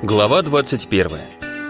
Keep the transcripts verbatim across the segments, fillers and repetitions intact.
Глава двадцать первая.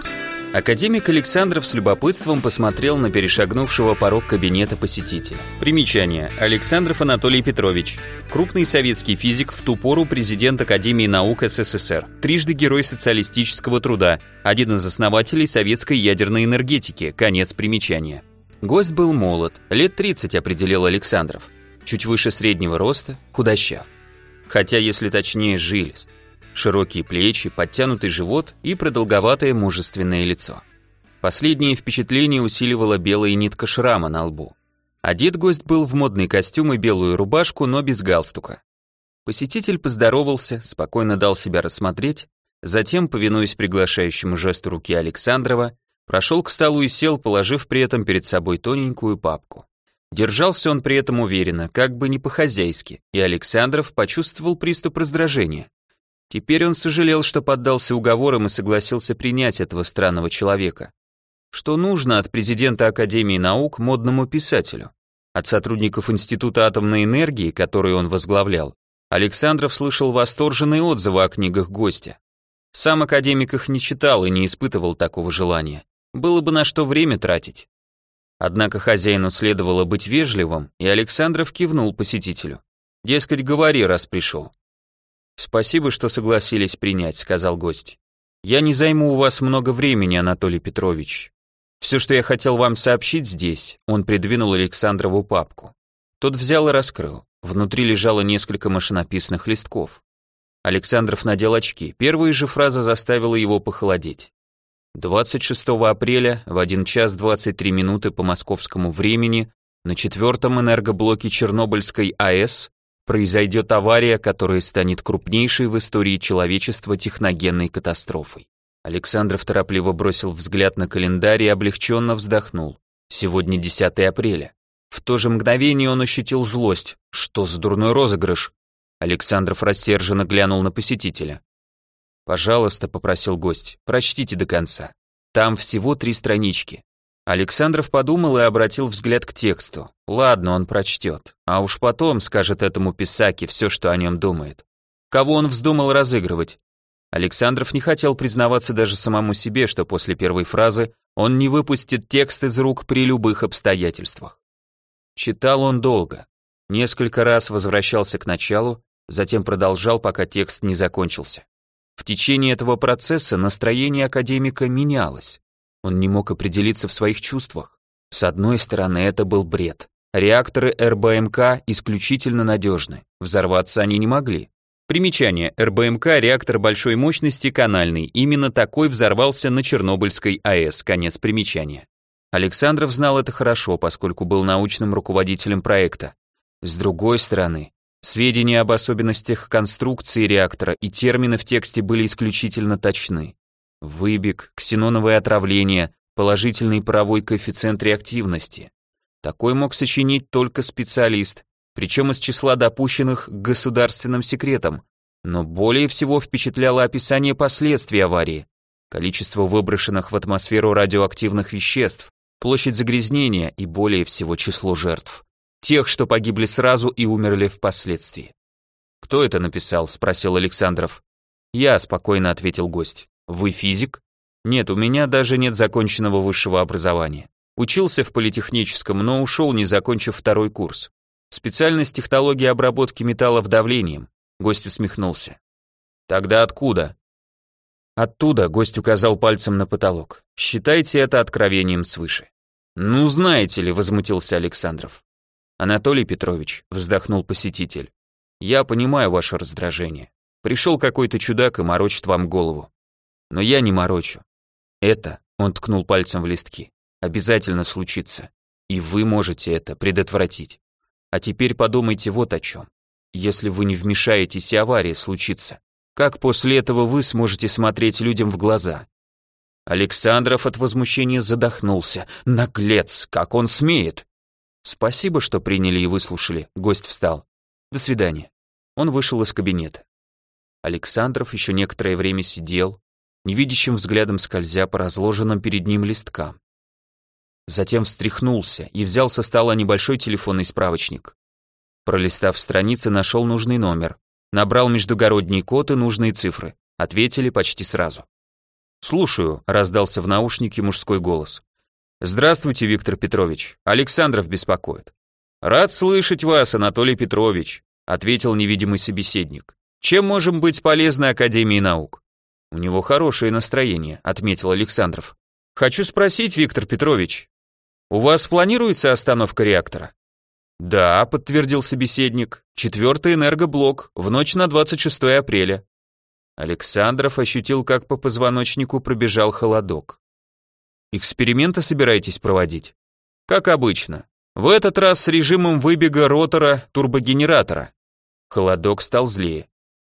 Академик Александров с любопытством посмотрел на перешагнувшего порог кабинета посетителя. Примечание. Александров Анатолий Петрович. Крупный советский физик, в ту пору президент Академии наук СССР. Трижды Герой социалистического труда. Один из основателей советской ядерной энергетики. Конец примечания. Гость был молод. Лет тридцать определил Александров. Чуть выше среднего роста, худощав. Хотя, если точнее, жилист. Широкие плечи, подтянутый живот и продолговатое мужественное лицо. Последнее впечатление усиливала белая нитка шрама на лбу. Одет гость был в модный костюм и белую рубашку, но без галстука. Посетитель поздоровался, спокойно дал себя рассмотреть, затем, повинуясь приглашающему жесту руки Александрова, прошел к столу и сел, положив при этом перед собой тоненькую папку. Держался он при этом уверенно, как бы не по-хозяйски, и Александров почувствовал приступ раздражения. Теперь он сожалел, что поддался уговорам и согласился принять этого странного человека. Что нужно от президента Академии наук модному писателю? От сотрудников Института атомной энергии, который он возглавлял, Александров слышал восторженные отзывы о книгах гостя. Сам академик их не читал и не испытывал такого желания. Было бы на что время тратить. Однако хозяину следовало быть вежливым, и Александров кивнул посетителю. Дескать, говори, раз пришел. «Спасибо, что согласились принять», — сказал гость. «Я не займу у вас много времени, Анатолий Петрович. Все, что я хотел вам сообщить здесь», — он придвинул Александрову папку. Тот взял и раскрыл. Внутри лежало несколько машинописных листков. Александров надел очки. Первая же фраза заставила его похолодеть. двадцать шестого апреля в один час двадцать три минуты по московскому времени на четвертом энергоблоке Чернобыльской АЭС произойдет авария, которая станет крупнейшей в истории человечества техногенной катастрофой. Александров торопливо бросил взгляд на календарь и облегченно вздохнул. Сегодня десятое апреля. В то же мгновение он ощутил злость. Что за дурной розыгрыш? Александров рассерженно глянул на посетителя. «Пожалуйста», — попросил гость, — «прочтите до конца. Там всего три странички». Александров подумал и обратил взгляд к тексту. Ладно, он прочтет, а уж потом скажет этому писаке все, что о нем думает. Кого он вздумал разыгрывать? Александров не хотел признаваться даже самому себе, что после первой фразы он не выпустит текст из рук при любых обстоятельствах. Читал он долго. Несколько раз возвращался к началу, затем продолжал, пока текст не закончился. В течение этого процесса настроение академика менялось. Он не мог определиться в своих чувствах. С одной стороны, это был бред. Реакторы эр бэ эм ка исключительно надежны. Взорваться они не могли. Примечание. эр бэ эм ка – реактор большой мощности, канальный. Именно такой взорвался на Чернобыльской АЭС. Конец примечания. Александров знал это хорошо, поскольку был научным руководителем проекта. С другой стороны, сведения об особенностях конструкции реактора и термины в тексте были исключительно точны. Выбег, ксеноновое отравление, положительный паровой коэффициент реактивности. Такой мог сочинить только специалист, причем из числа допущенных к государственным секретам. Но более всего впечатляло описание последствий аварии. Количество выброшенных в атмосферу радиоактивных веществ, площадь загрязнения и более всего число жертв. Тех, что погибли сразу и умерли впоследствии. «Кто это написал?» – спросил Александров. «Я», – спокойно ответил гость. «Вы физик?» «Нет, у меня даже нет законченного высшего образования. Учился в политехническом, но ушел, не закончив второй курс. Специальность технологии обработки металлов давлением». Гость усмехнулся. «Тогда откуда?» «Оттуда», — гость указал пальцем на потолок. «Считайте это откровением свыше». «Ну, знаете ли», — возмутился Александров. «Анатолий Петрович», — вздохнул посетитель, — «я понимаю ваше раздражение. Пришел какой-то чудак и морочит вам голову. Но я не морочу. Это, он ткнул пальцем в листки, обязательно случится. И вы можете это предотвратить. А теперь подумайте вот о чем. Если вы не вмешаетесь, и авария случится, как после этого вы сможете смотреть людям в глаза?» Александров от возмущения задохнулся. Наглец, как он смеет! «Спасибо, что приняли и выслушали», — гость встал. «До свидания». Он вышел из кабинета. Александров еще некоторое время сидел, невидящим взглядом скользя по разложенным перед ним листкам. Затем встряхнулся и взял со стола небольшой телефонный справочник. Пролистав страницы, нашел нужный номер, набрал междугородний код и нужные цифры. Ответили почти сразу. «Слушаю», — раздался в наушнике мужской голос. «Здравствуйте, Виктор Петрович. Александров беспокоит». «Рад слышать вас, Анатолий Петрович», — ответил невидимый собеседник. «Чем можем быть полезны Академии наук?» «У него хорошее настроение», — отметил Александров. «Хочу спросить, Виктор Петрович, у вас планируется остановка реактора?» «Да», — подтвердил собеседник. «Четвертый энергоблок, в ночь на двадцать шестое апреля». Александров ощутил, как по позвоночнику пробежал холодок. «Эксперименты собираетесь проводить?» «Как обычно. В этот раз с режимом выбега ротора турбогенератора». Холодок стал злее.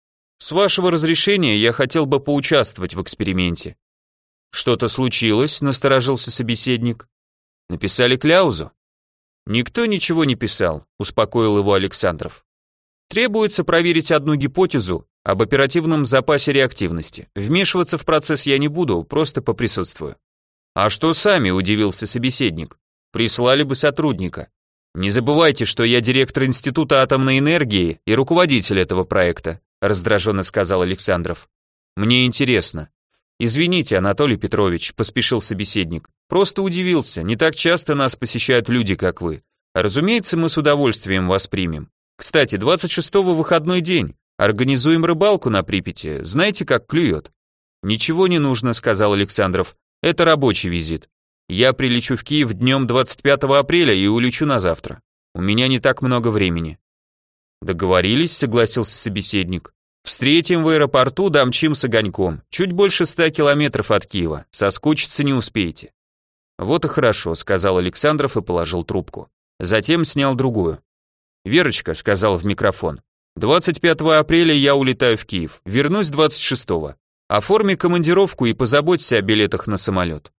«С вашего разрешения я хотел бы поучаствовать в эксперименте». «Что-то случилось?» — насторожился собеседник. «Написали кляузу?» «Никто ничего не писал», — успокоил его Александров. «Требуется проверить одну гипотезу об оперативном запасе реактивности. Вмешиваться в процесс я не буду, просто поприсутствую». «А что сами?» — удивился собеседник. «Прислали бы сотрудника. Не забывайте, что я директор Института атомной энергии и руководитель этого проекта», — раздраженно сказал Александров. «Мне интересно». «Извините, Анатолий Петрович», — поспешил собеседник. «Просто удивился, не так часто нас посещают люди, как вы. Разумеется, мы с удовольствием вас примем. Кстати, двадцать шестого выходной день. Организуем рыбалку на Припяти. Знаете, как клюет?» «Ничего не нужно», — сказал Александров. «Это рабочий визит. Я прилечу в Киев днем двадцать пятого апреля и улечу на завтра. У меня не так много времени». «Договорились», — согласился собеседник. «Встретим в аэропорту, домчим с огоньком. Чуть больше ста километров от Киева. Соскучиться не успеете». «Вот и хорошо», — сказал Александров и положил трубку. Затем снял другую. «Верочка», — сказал в микрофон, — «двадцать пятого апреля я улетаю в Киев. Вернусь двадцать шестого. Оформи командировку и позаботься о билетах на самолет».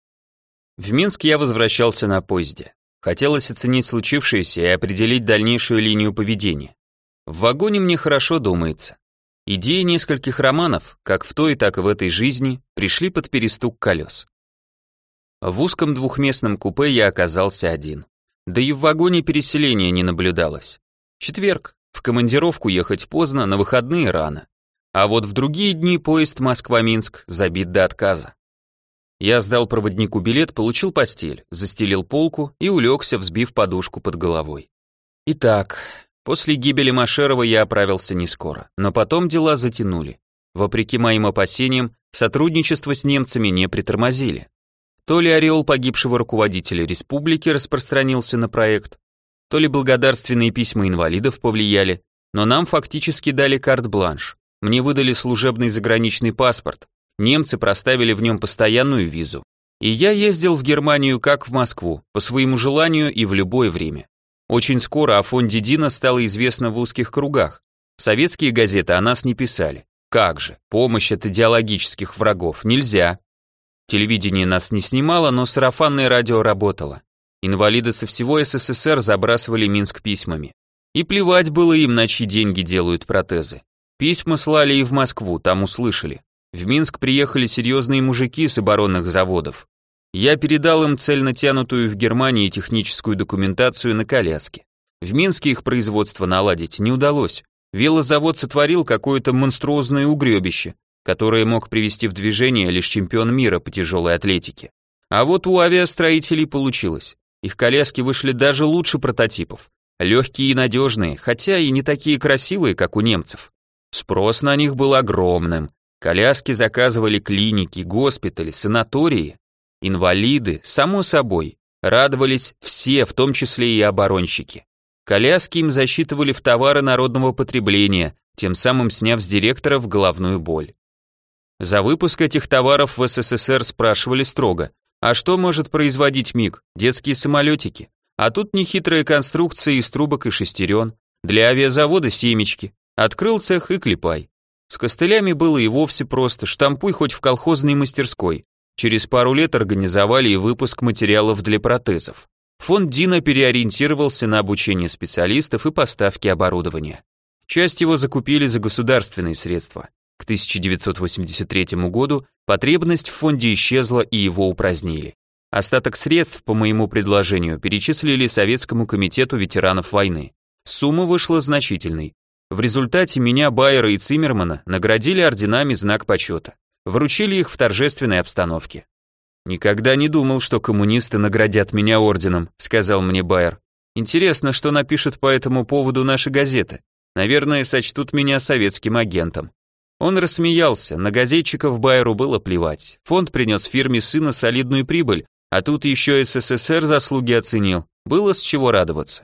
В Минск я возвращался на поезде. Хотелось оценить случившееся и определить дальнейшую линию поведения. В вагоне мне хорошо думается. Идеи нескольких романов, как в той, так и в этой жизни, пришли под перестук колес. В узком двухместном купе я оказался один. Да и в вагоне переселения не наблюдалось. Четверг. В командировку ехать поздно, на выходные рано. А вот в другие дни поезд Москва-Минск забит до отказа. Я сдал проводнику билет, получил постель, застелил полку и улегся, взбив подушку под головой. Итак, после гибели Машерова я оправился не скоро, но потом дела затянули. Вопреки моим опасениям, сотрудничество с немцами не притормозили. То ли ореол погибшего руководителя республики распространился на проект, то ли благодарственные письма инвалидов повлияли, но нам фактически дали карт-бланш. Мне выдали служебный заграничный паспорт, немцы проставили в нем постоянную визу. И я ездил в Германию как в Москву, по своему желанию и в любое время. Очень скоро о фонде Дина стало известно в узких кругах. Советские газеты о нас не писали. Как же, помощь от идеологических врагов нельзя. Телевидение нас не снимало, но сарафанное радио работало. Инвалиды со всего СССР забрасывали Минск письмами. И плевать было им, на чьи деньги делают протезы. Письма слали и в Москву, там услышали. В Минск приехали серьезные мужики с оборонных заводов. Я передал им цельно тянутую в Германии техническую документацию на коляске. В Минске их производство наладить не удалось. Велозавод сотворил какое-то монструозное угребище, которое мог привести в движение лишь чемпион мира по тяжелой атлетике. А вот у авиастроителей получилось. Их коляски вышли даже лучше прототипов. Легкие и надежные, хотя и не такие красивые, как у немцев. Спрос на них был огромным. Коляски заказывали клиники, госпитали, санатории. Инвалиды, само собой, радовались все, в том числе и оборонщики. Коляски им засчитывали в товары народного потребления, тем самым сняв с директоров головную боль. За выпуск этих товаров в СССР спрашивали строго: а что может производить МиГ? Детские самолетики. А тут нехитрая конструкция из трубок и шестерен. Для авиазавода семечки. Открыл цех и клепай. С костылями было и вовсе просто, штампуй хоть в колхозной мастерской. Через пару лет организовали и выпуск материалов для протезов. Фонд Дина переориентировался на обучение специалистов и поставки оборудования. Часть его закупили за государственные средства. К тысяча девятьсот восемьдесят третьему году потребность в фонде исчезла и его упразднили. Остаток средств, по моему предложению, перечислили Советскому комитету ветеранов войны. Сумма вышла значительной. В результате меня, Байера и Циммермана наградили орденами «Знак почета». вручили их в торжественной обстановке. «Никогда не думал, что коммунисты наградят меня орденом», сказал мне Байер. «Интересно, что напишут по этому поводу наши газеты. Наверное, сочтут меня советским агентом». Он рассмеялся, на газетчиков Байеру было плевать. Фонд принес фирме сына солидную прибыль, а тут еще СССР заслуги оценил. Было с чего радоваться.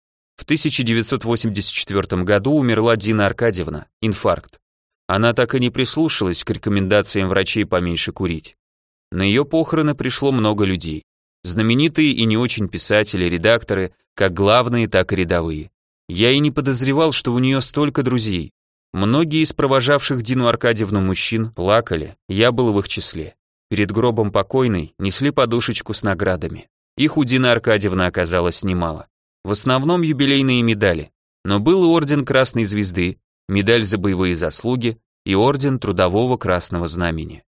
В тысяча девятьсот восемьдесят четвёртом году умерла Дина Аркадьевна, инфаркт. Она так и не прислушалась к рекомендациям врачей поменьше курить. На ее похороны пришло много людей. Знаменитые и не очень писатели, редакторы, как главные, так и рядовые. Я и не подозревал, что у нее столько друзей. Многие из провожавших Дину Аркадьевну мужчин плакали, я был в их числе. Перед гробом покойной несли подушечку с наградами. Их у Дины Аркадьевны оказалось немало. В основном юбилейные медали, но был и орден Красной Звезды, медаль за боевые заслуги и орден Трудового Красного Знамени.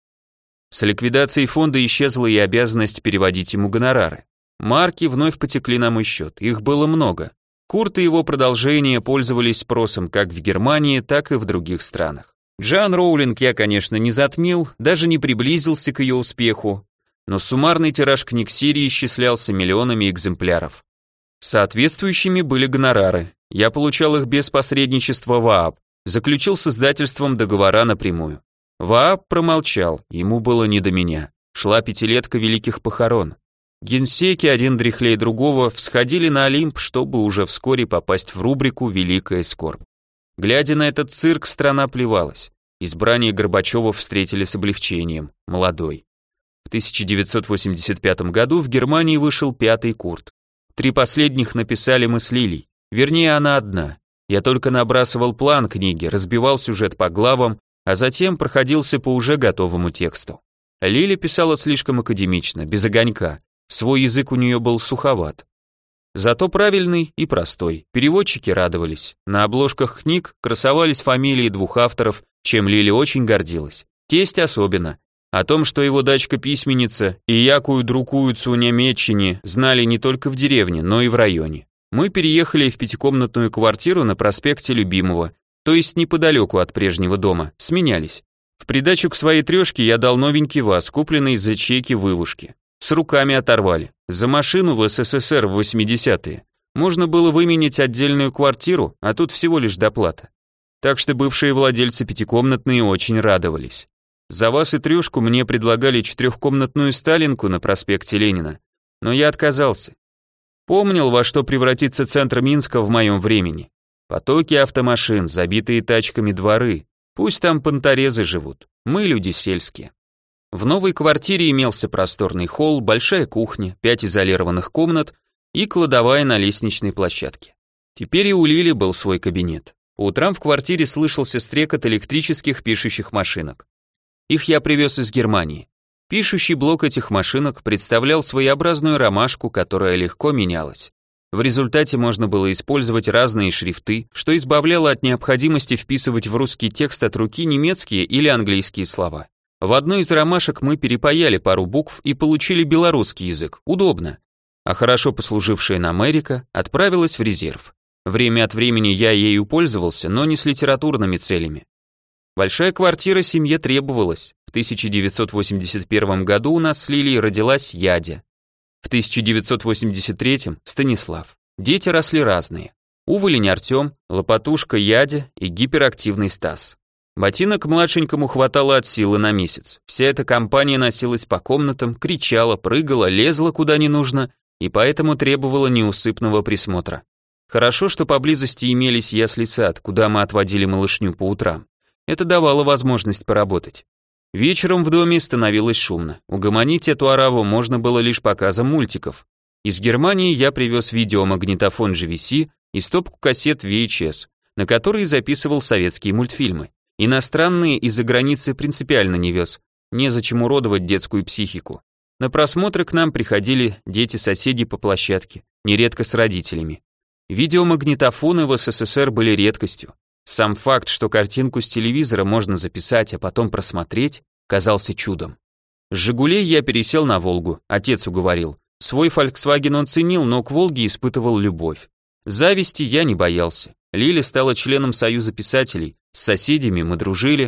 С ликвидацией фонда исчезла и обязанность переводить ему гонорары. Марки вновь потекли на мой счет, их было много. Курт и его продолжение пользовались спросом как в Германии, так и в других странах. Джоан Роулинг я, конечно, не затмил, даже не приблизился к ее успеху, но суммарный тираж книг серии исчислялся миллионами экземпляров. Соответствующими были гонорары. Я получал их без посредничества ВААП, заключил с издательством договора напрямую. ВААП промолчал, ему было не до меня. Шла пятилетка великих похорон. Генсеки, один дряхлее другого, всходили на Олимп, чтобы уже вскоре попасть в рубрику «Великая скорбь». Глядя на этот цирк, страна плевалась. Избрание Горбачева встретили с облегчением, молодой. В тысяча девятьсот восемьдесят пятом году в Германии вышел пятый Курт. Три последних написали мы с Лилей, вернее она одна. Я только набрасывал план книги, разбивал сюжет по главам, а затем проходился по уже готовому тексту. Лиля писала слишком академично, без огонька, свой язык у нее был суховат. Зато правильный и простой, переводчики радовались. На обложках книг красовались фамилии двух авторов, чем Лиля очень гордилась. Тесть особенно. О том, что его дачка-письменница и якую друкуются у немеччине, знали не только в деревне, но и в районе. Мы переехали в пятикомнатную квартиру на проспекте Любимого, то есть неподалеку от прежнего дома, сменялись. В придачу к своей трешке я дал новенький ВАЗ, купленный за чеки вывушки. С руками оторвали. За машину в СССР в восьмидесятые можно было выменять отдельную квартиру, а тут всего лишь доплата. Так что бывшие владельцы пятикомнатные очень радовались. За ВАЗ и трешку мне предлагали четырехкомнатную сталинку на проспекте Ленина, но я отказался. Помнил, во что превратится центр Минска в моем времени. Потоки автомашин, забитые тачками дворы. Пусть там понторезы живут, мы люди сельские. В новой квартире имелся просторный холл, большая кухня, пять изолированных комнат и кладовая на лестничной площадке. Теперь и у Лили был свой кабинет. По утрам в квартире слышался стрекот электрических пишущих машинок. Их я привез из Германии. Пишущий блок этих машинок представлял своеобразную ромашку, которая легко менялась. В результате можно было использовать разные шрифты, что избавляло от необходимости вписывать в русский текст от руки немецкие или английские слова. В одной из ромашек мы перепаяли пару букв и получили белорусский язык, удобно. А хорошо послужившая нам Эрика отправилась в резерв. Время от времени я ею пользовался, но не с литературными целями. Большая квартира семье требовалась. В тысяча девятьсот восемьдесят первом году у нас с Лилией родилась Ядя. В тысяча девятьсот восемьдесят третьем Станислав. Дети росли разные. Уволень Артем, лопатушка Ядя и гиперактивный Стас. Ботинок младшенькому хватало от силы на месяц. Вся эта компания носилась по комнатам, кричала, прыгала, лезла куда не нужно и поэтому требовала неусыпного присмотра. Хорошо, что поблизости имелись ясли-сад, куда мы отводили малышню по утрам. Это давало возможность поработать. Вечером в доме становилось шумно. Угомонить эту ораву можно было лишь показом мультиков. Из Германии я привез видеомагнитофон джи ви си и стопку кассет ви эйч эс, на которые записывал советские мультфильмы. Иностранные из-за границы принципиально не вез. Незачем уродовать детскую психику. На просмотры к нам приходили дети-соседи по площадке, нередко с родителями. Видеомагнитофоны в СССР были редкостью. Сам факт, что картинку с телевизора можно записать, а потом просмотреть, казался чудом. С «Жигулей» я пересел на «Волгу», отец уговорил. Свой «Фольксваген» он ценил, но к «Волге» испытывал любовь. Зависти я не боялся. Лиля стала членом Союза писателей, с соседями мы дружили.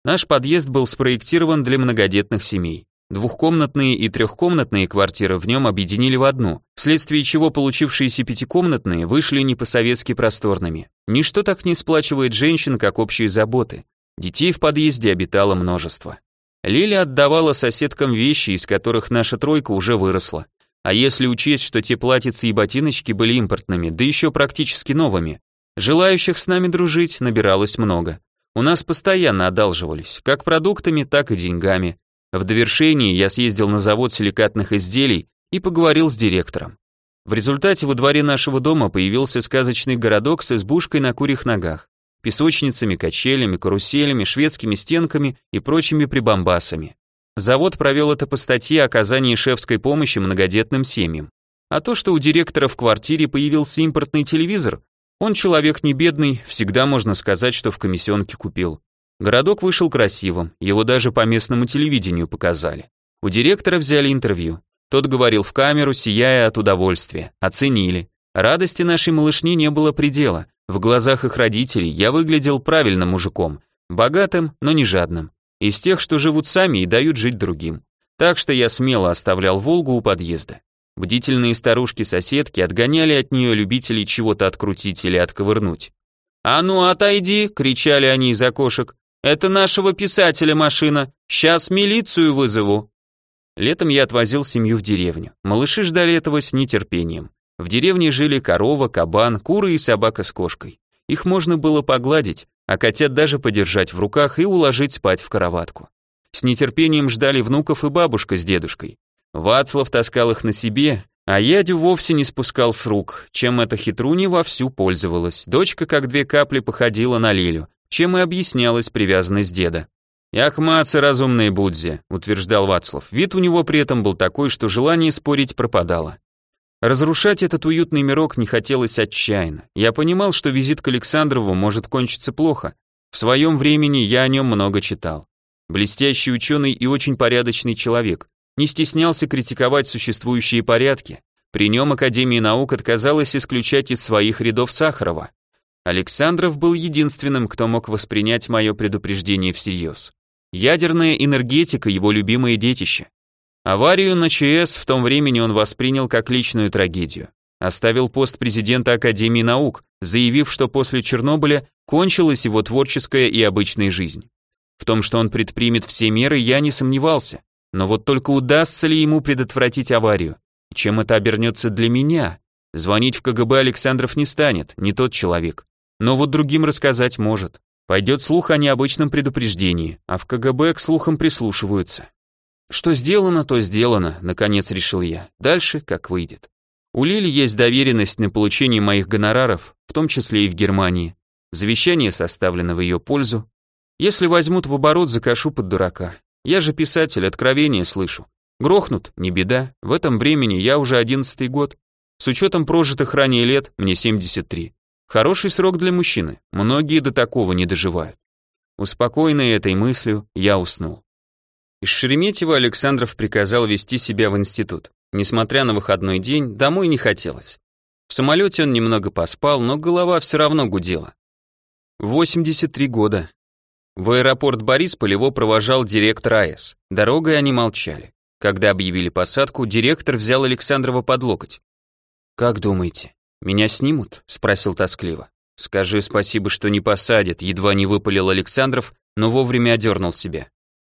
Наш подъезд был спроектирован для многодетных семей. Двухкомнатные и трехкомнатные квартиры в нем объединили в одну, вследствие чего получившиеся пятикомнатные вышли не по-советски просторными. Ничто так не сплачивает женщин, как общие заботы. Детей в подъезде обитало множество. Лиля отдавала соседкам вещи, из которых наша тройка уже выросла. А если учесть, что те платьицы и ботиночки были импортными, да еще практически новыми, желающих с нами дружить набиралось много. У нас постоянно одалживались, как продуктами, так и деньгами. В довершении я съездил на завод силикатных изделий и поговорил с директором. В результате во дворе нашего дома появился сказочный городок с избушкой на курьих ногах, песочницами, качелями, каруселями, шведскими стенками и прочими прибамбасами. Завод провел это по статье оказания шефской помощи многодетным семьям. А то, что у директора в квартире появился импортный телевизор, он человек не бедный, всегда можно сказать, что в комиссионке купил. Городок вышел красивым, его даже по местному телевидению показали. У директора взяли интервью. Тот говорил в камеру, сияя от удовольствия. Оценили. Радости нашей малышни не было предела. В глазах их родителей я выглядел правильным мужиком, богатым, но не жадным. Из тех, что живут сами и дают жить другим. Так что я смело оставлял «Волгу» у подъезда. Бдительные старушки-соседки отгоняли от нее любителей чего-то открутить или отковырнуть. «А ну отойди!» — кричали они из окошек. «Это нашего писателя машина, сейчас милицию вызову». Летом я отвозил семью в деревню. Малыши ждали этого с нетерпением. В деревне жили корова, кабан, куры и собака с кошкой. Их можно было погладить, а котят даже подержать в руках и уложить спать в кроватку. С нетерпением ждали внуков и бабушка с дедушкой. Вацлав таскал их на себе, а Ядю вовсе не спускал с рук, чем эта хитруня вовсю пользовалась. Дочка как две капли походила на Лилю, чем и объяснялась привязанность деда. «Як мацы разумные будзе», — утверждал Вацлав. Вид у него при этом был такой, что желание спорить пропадало. Разрушать этот уютный мирок не хотелось отчаянно. Я понимал, что визит к Александрову может кончиться плохо. В своем времени я о нем много читал. Блестящий ученый и очень порядочный человек. Не стеснялся критиковать существующие порядки. При нем Академия наук отказалась исключать из своих рядов Сахарова. Александров был единственным, кто мог воспринять мое предупреждение всерьез. Ядерная энергетика – его любимое детище. Аварию на ЧАЭС в том времени он воспринял как личную трагедию. Оставил пост президента Академии наук, заявив, что после Чернобыля кончилась его творческая и обычная жизнь. В том, что он предпримет все меры, я не сомневался. Но вот только удастся ли ему предотвратить аварию? Чем это обернется для меня? Звонить в КГБ Александров не станет, не тот человек. Но вот другим рассказать может. Пойдет слух о необычном предупреждении, а в КГБ к слухам прислушиваются. Что сделано, то сделано, наконец решил я. Дальше как выйдет. У Лили есть доверенность на получение моих гонораров, в том числе и в Германии. Завещание составлено в ее пользу. Если возьмут в оборот, закашу под дурака. Я же писатель, откровения слышу. Грохнут, не беда, в этом времени я уже одиннадцатый год. С учетом прожитых ранее лет, мне семьдесят три. Хороший срок для мужчины, многие до такого не доживают. Успокоенный этой мыслью, я уснул. Из Шереметьево Александров приказал вести себя в институт. Несмотря на выходной день, домой не хотелось. В самолете он немного поспал, но голова все равно гудела. восемьдесят три года. В аэропорт Борисполь его провожал директор АЭС. Дорогой они молчали. Когда объявили посадку, директор взял Александрова под локоть. «Как думаете, меня снимут?» — спросил тоскливо. «Скажи спасибо, что не посадят», — едва не выпалил Александров, но вовремя одернул себя.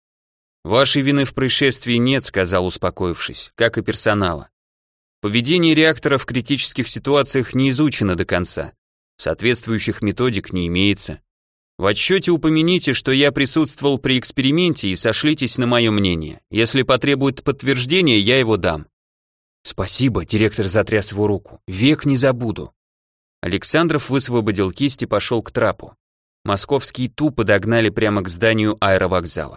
«Вашей вины в происшествии нет», — сказал, успокоившись, как и персонала. «Поведение реактора в критических ситуациях не изучено до конца. Соответствующих методик не имеется. В отчете упомяните, что я присутствовал при эксперименте и сошлитесь на мое мнение. Если потребует подтверждения, я его дам». «Спасибо», — директор затряс его руку. «Век не забуду». Александров высвободил кисть и пошел к трапу. Московские ту подогнали прямо к зданию аэровокзала.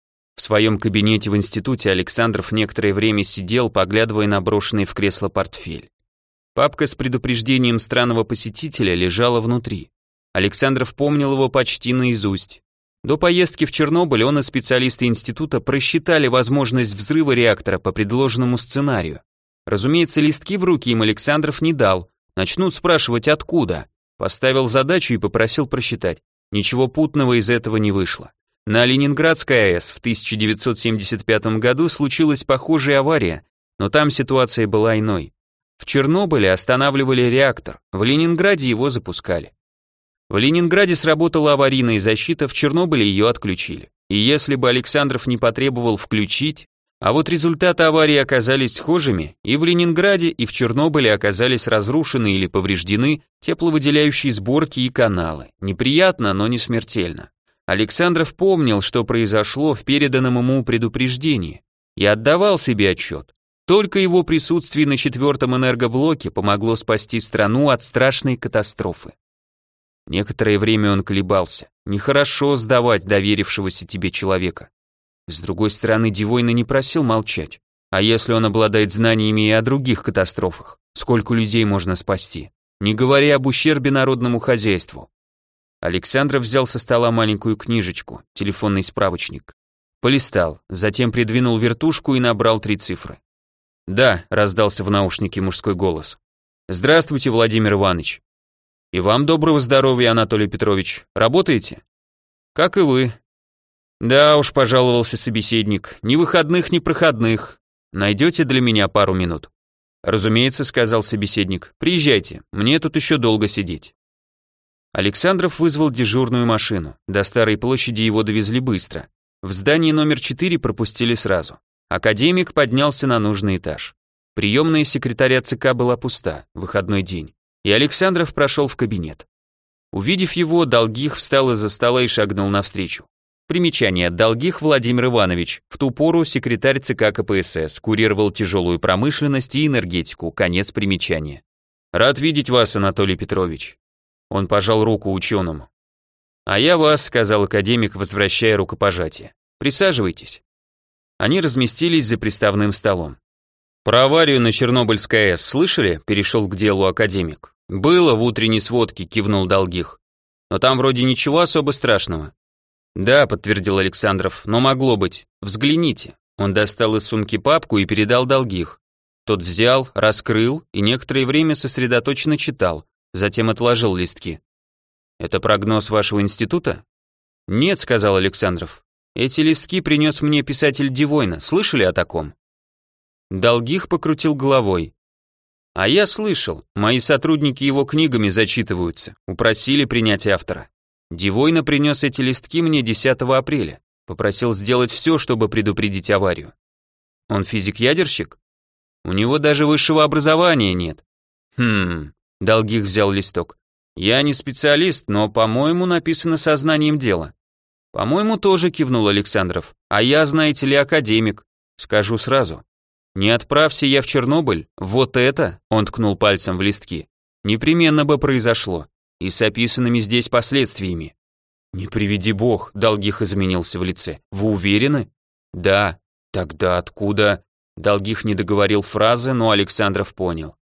В своем кабинете в институте Александров некоторое время сидел, поглядывая на брошенный в кресло портфель. Папка с предупреждением странного посетителя лежала внутри. Александров помнил его почти наизусть. До поездки в Чернобыль он и специалисты института просчитали возможность взрыва реактора по предложенному сценарию. Разумеется, листки в руки им Александров не дал. Начнут спрашивать, откуда. Поставил задачу и попросил просчитать. Ничего путного из этого не вышло. На Ленинградской АЭС в тысяча девятьсот семьдесят пятом году случилась похожая авария, но там ситуация была иной. В Чернобыле останавливали реактор, в Ленинграде его запускали. В Ленинграде сработала аварийная защита, в Чернобыле ее отключили. И если бы Александров не потребовал включить, а вот результаты аварии оказались схожими, и в Ленинграде, и в Чернобыле оказались разрушены или повреждены тепловыделяющие сборки и каналы. Неприятно, но не смертельно. Александров помнил, что произошло в переданном ему предупреждении, и отдавал себе отчет. Только его присутствие на четвертом энергоблоке помогло спасти страну от страшной катастрофы. Некоторое время он колебался. Нехорошо сдавать доверившегося тебе человека. С другой стороны, Дивойна не просил молчать. А если он обладает знаниями и о других катастрофах? Сколько людей можно спасти? Не говоря об ущербе народному хозяйству. Александров взял со стола маленькую книжечку, телефонный справочник. Полистал, затем придвинул вертушку и набрал три цифры. «Да», — раздался в наушнике мужской голос. «Здравствуйте, Владимир Иванович». «И вам доброго здоровья, Анатолий Петрович. Работаете?» «Как и вы». «Да уж», — пожаловался собеседник, — «ни выходных, ни проходных. Найдете для меня пару минут?» «Разумеется», — сказал собеседник. «Приезжайте, мне тут еще долго сидеть». Александров вызвал дежурную машину. До Старой площади его довезли быстро. В здании номер четыре пропустили сразу. Академик поднялся на нужный этаж. Приемная секретаря ЦК была пуста, выходной день, и Александров прошел в кабинет. Увидев его, Долгих встал из-за стола и шагнул навстречу. Примечание: Долгих Владимир Иванович, в ту пору секретарь ЦК КПСС, курировал тяжелую промышленность и энергетику, конец примечания. «Рад видеть вас, Анатолий Петрович». Он пожал руку ученому. «А я вас», — сказал академик, возвращая рукопожатие. «Присаживайтесь». Они разместились за приставным столом. «Про аварию на Чернобыльской АЭС слышали?» — перешел к делу академик. «Было в утренней сводке», — кивнул Долгих. «Но там вроде ничего особо страшного». «Да», — подтвердил Александров, — «но могло быть. Взгляните». Он достал из сумки папку и передал Долгих. Тот взял, раскрыл и некоторое время сосредоточенно читал, затем отложил листки. «Это прогноз вашего института?» «Нет», — сказал Александров. «Эти листки принес мне писатель Дивойна. Слышали о таком?» Долгих покрутил головой. «А я слышал. Мои сотрудники его книгами зачитываются. Упросили принять автора. Дивойна принес эти листки мне десятого апреля. Попросил сделать все, чтобы предупредить аварию. Он физик-ядерщик? У него даже высшего образования нет». «Хм...» — Долгих взял листок. «Я не специалист, но, по-моему, написано сознанием дела». «По-моему, тоже», — кивнул Александров. «А я, знаете ли, академик. Скажу сразу. Не отправься я в Чернобыль, вот это», — он ткнул пальцем в листки, «непременно бы произошло. И с описанными здесь последствиями». «Не приведи бог», — Долгих изменился в лице. «Вы уверены?» «Да». «Тогда откуда?» Долгих не договорил фразы, но Александров понял.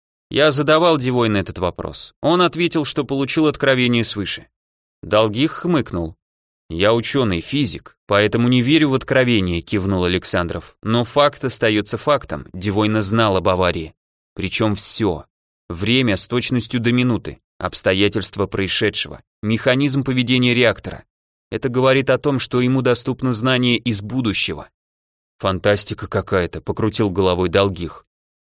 Я задавал Дивойну этот вопрос. Он ответил, что получил откровение свыше. Долгих хмыкнул. «Я ученый, физик, поэтому не верю в откровение», — кивнул Александров. «Но факт остается фактом. Дивойна знал об аварии. Причем все. Время с точностью до минуты, обстоятельства происшедшего, механизм поведения реактора. Это говорит о том, что ему доступно знание из будущего». «Фантастика какая-то», — покрутил головой Долгих.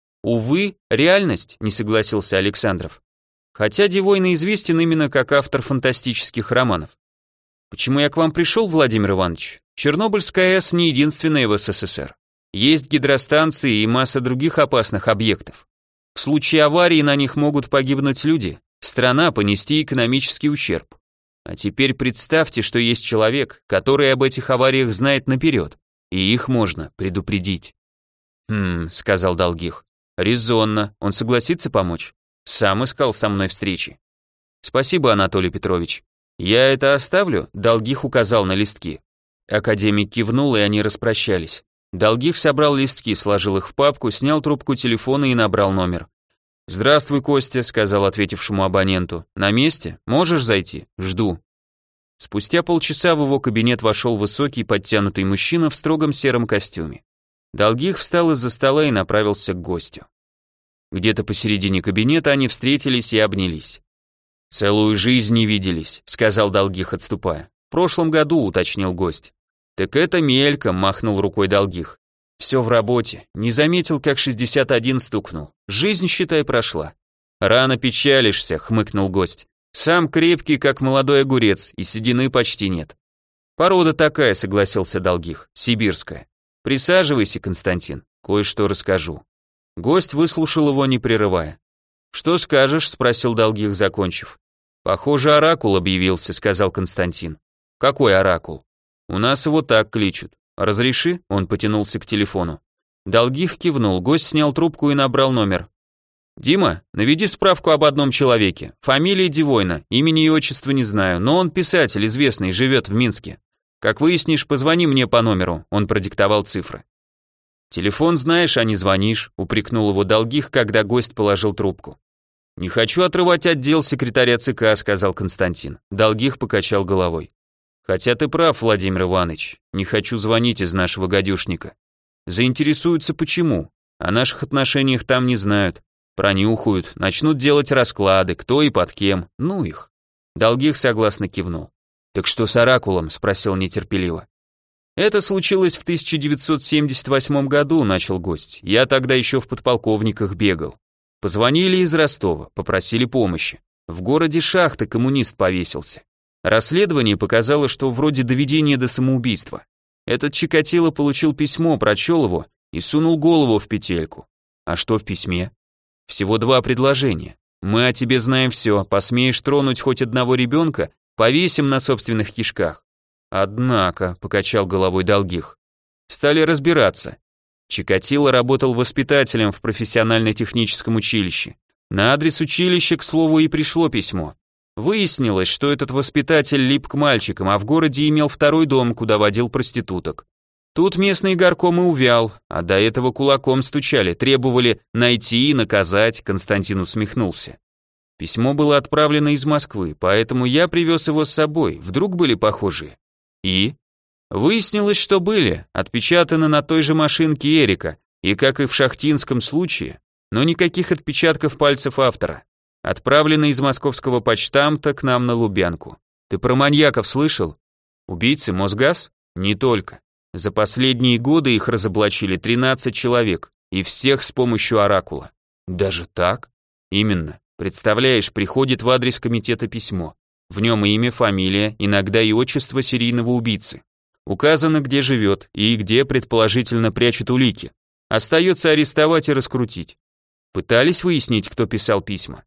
«Увы, реальность», — не согласился Александров. «Хотя Дивойна известен именно как автор фантастических романов. Почему я к вам пришел, Владимир Иванович? Чернобыльская АЭС не единственная в СССР. Есть гидростанции и масса других опасных объектов. В случае аварии на них могут погибнуть люди, страна понести экономический ущерб. А теперь представьте, что есть человек, который об этих авариях знает наперед, и их можно предупредить». «Хм», — сказал Долгих. «Резонно. Он согласится помочь? Сам искал со мной встречи». «Спасибо, Анатолий Петрович. Я это оставлю?» — Долгих указал на листки. Академик кивнул, и они распрощались. Долгих собрал листки, сложил их в папку, снял трубку телефона и набрал номер. «Здравствуй, Костя», — сказал ответившему абоненту. «На месте? Можешь зайти? Жду». Спустя полчаса в его кабинет вошел высокий, подтянутый мужчина в строгом сером костюме. Долгих встал из-за стола и направился к гостю. Где-то посередине кабинета они встретились и обнялись. «Целую жизнь не виделись», — сказал Долгих, отступая. прошлом году», — уточнил гость. «Так это мельком», — махнул рукой Долгих. «Все в работе. Не заметил, как шестьдесят один стукнул. Жизнь, считай, прошла». «Рано печалишься», — хмыкнул гость. «Сам крепкий, как молодой огурец, и седины почти нет». «Порода такая», — согласился Долгих, — «сибирская». «Присаживайся, Константин, кое-что расскажу». Гость выслушал его, не прерывая. «Что скажешь?» — спросил Долгих, закончив. «Похоже, оракул объявился», — сказал Константин. «Какой оракул?» «У нас его так кличут. Разреши?» — он потянулся к телефону. Долгих кивнул, гость снял трубку и набрал номер. «Дима, наведи справку об одном человеке. Фамилия Дивойна, имени и отчества не знаю, но он писатель известный, живет в Минске. Как выяснишь, позвони мне по номеру», — он продиктовал цифры. «Телефон знаешь, а не звонишь», — упрекнул его Долгих, когда гость положил трубку. «Не хочу отрывать отдел секретаря ЦК», — сказал Константин. Долгих покачал головой. «Хотя ты прав, Владимир Иванович, не хочу звонить из нашего гадюшника. Заинтересуются почему, о наших отношениях там не знают. Пронюхают, начнут делать расклады, кто и под кем, ну их». Долгих согласно кивнул. «Так что с оракулом?» — спросил нетерпеливо. «Это случилось в тысяча девятьсот семьдесят восьмом году», — начал гость. «Я тогда еще в подполковниках бегал. Позвонили из Ростова, попросили помощи. В городе шахты коммунист повесился. Расследование показало, что вроде доведения до самоубийства. Этот Чикатило получил письмо, прочел его и сунул голову в петельку. А что в письме? Всего два предложения. Мы о тебе знаем все, посмеешь тронуть хоть одного ребенка, повесим на собственных кишках. Однако, покачал головой Долгих, стали разбираться. Чикатило работал воспитателем в профессионально-техническом училище. На адрес училища, к слову, и пришло письмо. Выяснилось, что этот воспитатель лип к мальчикам, а в городе имел второй дом, куда водил проституток. Тут местный горком и увял, а до этого кулаком стучали, требовали найти и наказать, Константин усмехнулся. Письмо было отправлено из Москвы, поэтому я привез его с собой, вдруг были похожие. И? Выяснилось, что были, отпечатаны на той же машинке Эрика, и как и в шахтинском случае, но никаких отпечатков пальцев автора. Отправлены из московского почтамта к нам на Лубянку. Ты про маньяков слышал? Убийцы Мосгаз? Не только. За последние годы их разоблачили тринадцать человек, и всех с помощью оракула. Даже так? Именно. Представляешь, приходит в адрес комитета письмо. В нем имя, фамилия, иногда и отчество серийного убийцы. Указано, где живет и где, предположительно, прячет улики. Остается арестовать и раскрутить. Пытались выяснить, кто писал письма?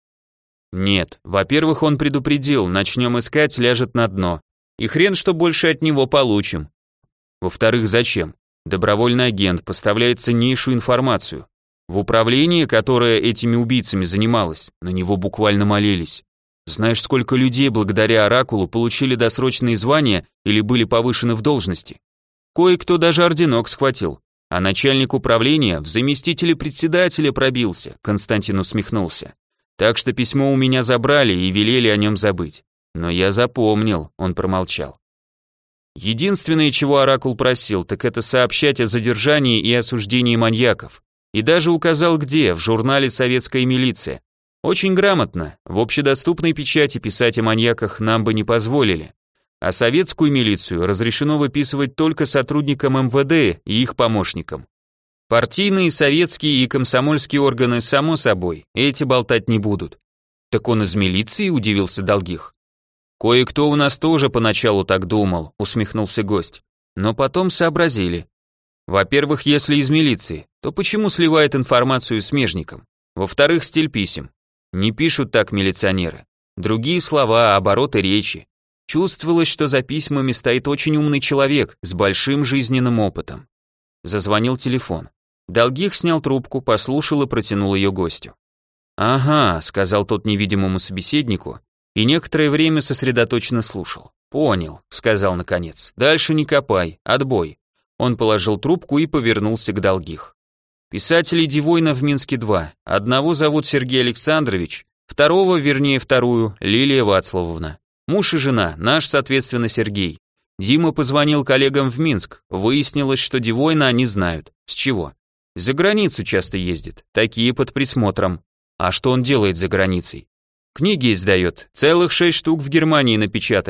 Нет. Во-первых, он предупредил, начнем искать, ляжет на дно. И хрен, что больше от него получим. Во-вторых, зачем? Добровольный агент поставляет ценнейшую информацию. В управлении, которое этими убийцами занималось, на него буквально молились. Знаешь, сколько людей благодаря оракулу получили досрочные звания или были повышены в должности? Кое-кто даже орденок схватил, а начальник управления в заместителе председателя пробился, Константин усмехнулся. Так что письмо у меня забрали и велели о нем забыть. Но я запомнил, он промолчал. Единственное, чего оракул просил, так это сообщать о задержании и осуждении маньяков. И даже указал где, в журнале «Советская милиция». Очень грамотно, в общедоступной печати писать о маньяках нам бы не позволили. А советскую милицию разрешено выписывать только сотрудникам эм вэ дэ и их помощникам. Партийные, советские и комсомольские органы, само собой, эти болтать не будут. Так он из милиции, удивился Долгих. Кое-кто у нас тоже поначалу так думал, усмехнулся гость. Но потом сообразили. Во-первых, если из милиции, то почему сливает информацию смежникам? Во-вторых, стиль писем. Не пишут так милиционеры. Другие слова, обороты речи. Чувствовалось, что за письмами стоит очень умный человек с большим жизненным опытом. Зазвонил телефон. Долгих снял трубку, послушал и протянул ее гостю. «Ага», — сказал тот невидимому собеседнику, и некоторое время сосредоточенно слушал. «Понял», — сказал наконец. «Дальше не копай, отбой». Он положил трубку и повернулся к Долгих. Писателей Дивойна в Минске два. Одного зовут Сергей Александрович, второго, вернее вторую, Лилия Вацлавовна. Муж и жена, наш, соответственно, Сергей. Дима позвонил коллегам в Минск, выяснилось, что Дивойна они знают. С чего? За границу часто ездит, такие под присмотром. А что он делает за границей? Книги издает, целых шесть штук в Германии напечатали.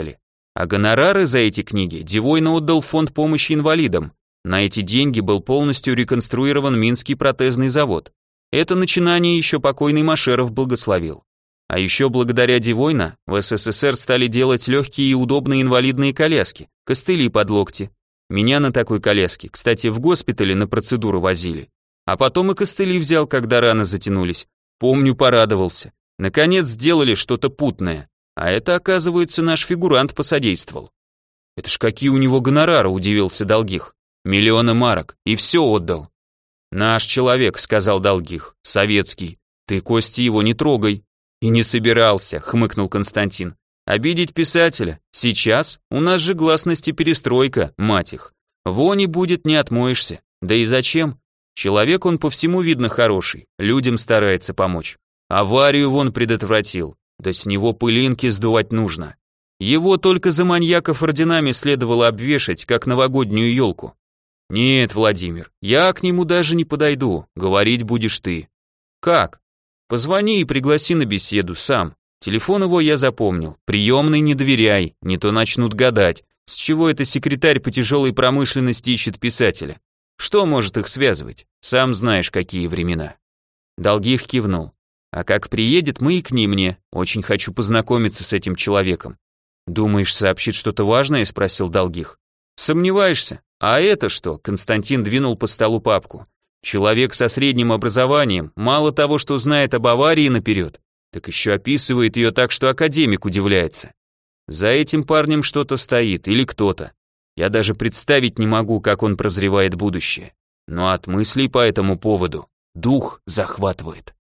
А гонорары за эти книги Девойна отдал в фонд помощи инвалидам. На эти деньги был полностью реконструирован Минский протезный завод. Это начинание еще покойный Машеров благословил. А еще благодаря Девойна в СССР стали делать легкие и удобные инвалидные коляски, костыли под локти. Меня на такой коляске, кстати, в госпитале на процедуру возили. А потом и костыли взял, когда раны затянулись. Помню, порадовался. Наконец сделали что-то путное. А это, оказывается, наш фигурант посодействовал. Это ж какие у него гонорары, удивился Долгих. Миллионы марок, и все отдал. Наш человек, сказал Долгих, советский. Ты, Костя, его не трогай. И не собирался, хмыкнул Константин. Обидеть писателя? Сейчас? У нас же гласность и перестройка, мать их. Вони будет, не отмоешься. Да и зачем? Человек он по всему видно хороший, людям старается помочь. Аварию вон предотвратил, да с него пылинки сдувать нужно. Его только за маньяков орденами следовало обвешать, как новогоднюю елку. Нет, Владимир, я к нему даже не подойду, говорить будешь ты. Как? Позвони и пригласи на беседу сам. Телефон его я запомнил. Приемный не доверяй, не то начнут гадать, с чего это секретарь по тяжелой промышленности ищет писателя. Что может их связывать? Сам знаешь, какие времена. Долгих кивнул. А как приедет, мы и к ним мне. Очень хочу познакомиться с этим человеком. Думаешь, сообщит что-то важное? Спросил Долгих. Сомневаешься? А это что? Константин двинул по столу папку. Человек со средним образованием, мало того, что знает об аварии наперед, так еще описывает ее так, что академик удивляется. За этим парнем что-то стоит или кто-то. Я даже представить не могу, как он прозревает будущее. Но от мыслей по этому поводу дух захватывает.